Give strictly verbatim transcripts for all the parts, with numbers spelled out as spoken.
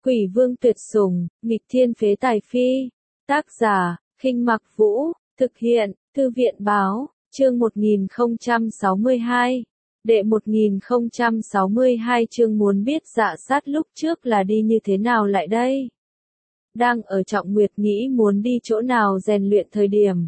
Quỷ vương tuyệt sủng, nghịch thiên phế tài phi. Tác giả, Khinh Mặc Vũ, thực hiện, Thư viện báo, chương một nghìn không trăm sáu mươi hai. Đệ một nghìn không trăm sáu mươi hai chương muốn biết Dạ Sát lúc trước là đi như thế nào lại đây. Đang ở Trọng Nguyệt nghĩ muốn đi chỗ nào rèn luyện thời điểm.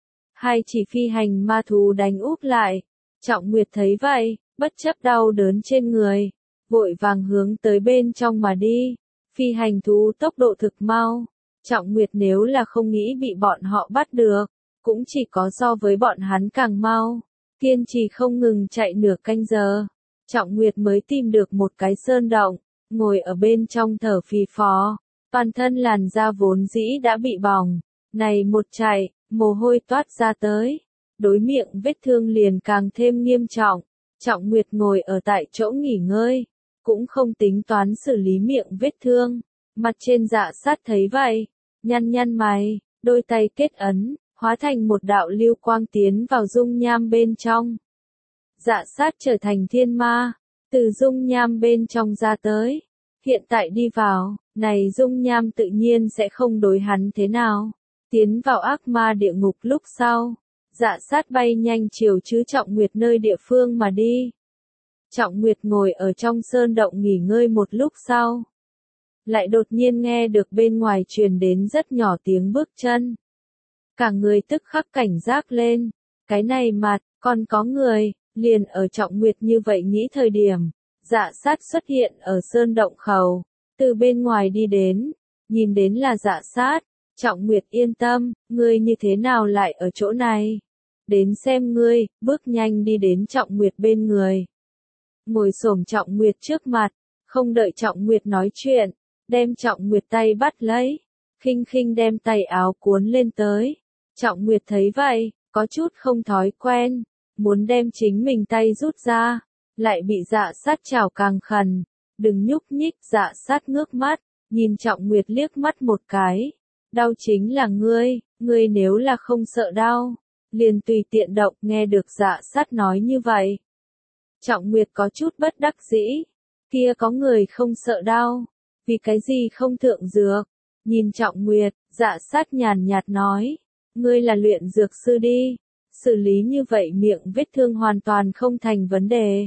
Hai chỉ phi hành ma thú đánh úp lại. Trọng Nguyệt thấy vậy, bất chấp đau đớn trên người, vội vàng hướng tới bên trong mà đi. Phi hành thú tốc độ thực mau. Trọng Nguyệt nếu là không nghĩ bị bọn họ bắt được, cũng chỉ có so với bọn hắn càng mau. Kiên trì không ngừng chạy nửa canh giờ. Trọng Nguyệt mới tìm được một cái sơn động, ngồi ở bên trong thở phì phò. Toàn thân làn da vốn dĩ đã bị bỏng. Này một chạy, mồ hôi toát ra tới. Đối miệng vết thương liền càng thêm nghiêm trọng. Trọng Nguyệt ngồi ở tại chỗ nghỉ ngơi, cũng không tính toán xử lý miệng vết thương. Mặt trên Dạ Sát thấy vậy, nhăn nhăn mày, đôi tay kết ấn, hóa thành một đạo lưu quang tiến vào dung nham bên trong. Dạ Sát trở thành thiên ma, từ dung nham bên trong ra tới. Hiện tại đi vào, này dung nham tự nhiên sẽ không đối hắn thế nào. Tiến vào ác ma địa ngục lúc sau, Dạ Sát bay nhanh chiều chứ Trọng Nguyệt nơi địa phương mà đi. Trọng Nguyệt ngồi ở trong sơn động nghỉ ngơi một lúc sau. Lại đột nhiên nghe được bên ngoài truyền đến rất nhỏ tiếng bước chân. Cả người tức khắc cảnh giác lên. Cái này mặt, còn có người, liền ở Trọng Nguyệt như vậy nghĩ thời điểm. Dạ Sát xuất hiện ở sơn động khẩu, từ bên ngoài đi đến, nhìn đến là Dạ Sát. Trọng Nguyệt yên tâm, ngươi như thế nào lại ở chỗ này? Đến xem ngươi, bước nhanh đi đến Trọng Nguyệt bên người. Ngồi xổm Trọng Nguyệt trước mặt, không đợi Trọng Nguyệt nói chuyện, đem Trọng Nguyệt tay bắt lấy, khinh khinh đem tay áo cuốn lên tới. Trọng Nguyệt thấy vậy, có chút không thói quen, muốn đem chính mình tay rút ra, lại bị Dạ Sát chảo càng khẩn. Đừng nhúc nhích. Dạ Sát ngước mắt, nhìn Trọng Nguyệt liếc mắt một cái. Đau chính là ngươi, ngươi nếu là không sợ đau, liền tùy tiện động. Nghe được Dạ Sát nói như vậy, Trọng Nguyệt có chút bất đắc dĩ. Kia có người không sợ đau, vì cái gì không thượng dược? Nhìn Trọng Nguyệt, Dạ Sát nhàn nhạt nói, ngươi là luyện dược sư đi, xử lý như vậy miệng vết thương hoàn toàn không thành vấn đề.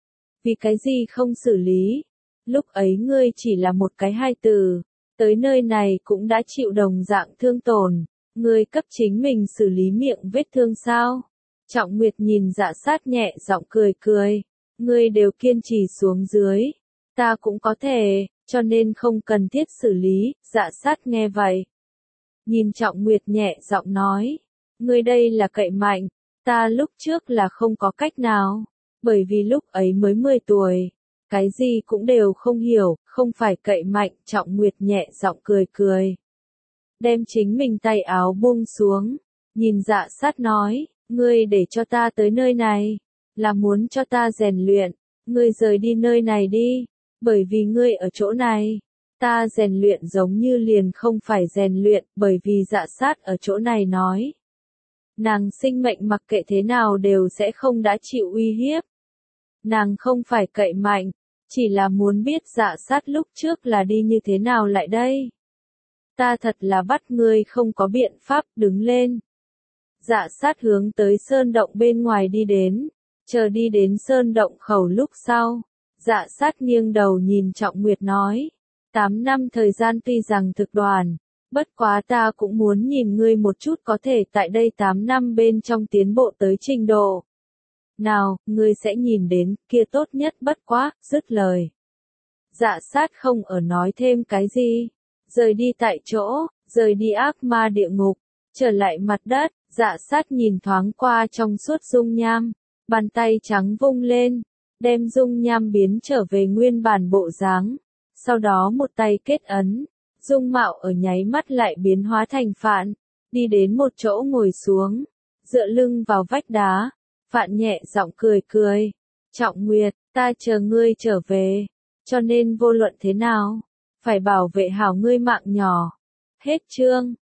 Vì cái gì không xử lý? Lúc ấy ngươi chỉ là một cái hai từ, tới nơi này cũng đã chịu đồng dạng thương tổn, ngươi cấp chính mình xử lý miệng vết thương sao? Trọng Nguyệt nhìn Dạ Sát nhẹ giọng cười cười, ngươi đều kiên trì xuống dưới, ta cũng có thể, cho nên không cần thiết xử lý. Dạ Sát nghe vậy, nhìn Trọng Nguyệt nhẹ giọng nói, ngươi đây là cậy mạnh, ta lúc trước là không có cách nào, bởi vì lúc ấy mới mười tuổi, cái gì cũng đều không hiểu, không phải cậy mạnh. Trọng Nguyệt nhẹ giọng cười cười, đem chính mình tay áo buông xuống, nhìn Dạ Sát nói, ngươi để cho ta tới nơi này, là muốn cho ta rèn luyện, ngươi rời đi nơi này đi, bởi vì ngươi ở chỗ này, ta rèn luyện giống như liền không phải rèn luyện, bởi vì Dạ Sát ở chỗ này nói. Nàng sinh mệnh mặc kệ thế nào đều sẽ không đã chịu uy hiếp. Nàng không phải cậy mạnh, chỉ là muốn biết Dạ Sát lúc trước là đi như thế nào lại đây. Ta thật là bắt ngươi không có biện pháp. Đứng lên. Dạ Sát hướng tới sơn động bên ngoài đi đến, chờ đi đến sơn động khẩu lúc sau. Dạ Sát nghiêng đầu nhìn Trọng Nguyệt nói, tám năm thời gian tuy rằng thực đoàn, bất quá ta cũng muốn nhìn ngươi một chút có thể tại đây tám năm bên trong tiến bộ tới trình độ nào, ngươi sẽ nhìn đến, kia tốt nhất bất quá. Dứt lời, Dạ Sát không ở nói thêm cái gì, rời đi tại chỗ, rời đi ác ma địa ngục, trở lại mặt đất. Dạ Sát nhìn thoáng qua trong suốt dung nham, bàn tay trắng vung lên, đem dung nham biến trở về nguyên bản bộ dáng, sau đó một tay kết ấn, dung mạo ở nháy mắt lại biến hóa thành Phạn, đi đến một chỗ ngồi xuống, dựa lưng vào vách đá. Phạn nhẹ giọng cười cười, Trọng Nguyệt, ta chờ ngươi trở về, cho nên vô luận thế nào, phải bảo vệ hảo ngươi mạng nhỏ. Hết chương.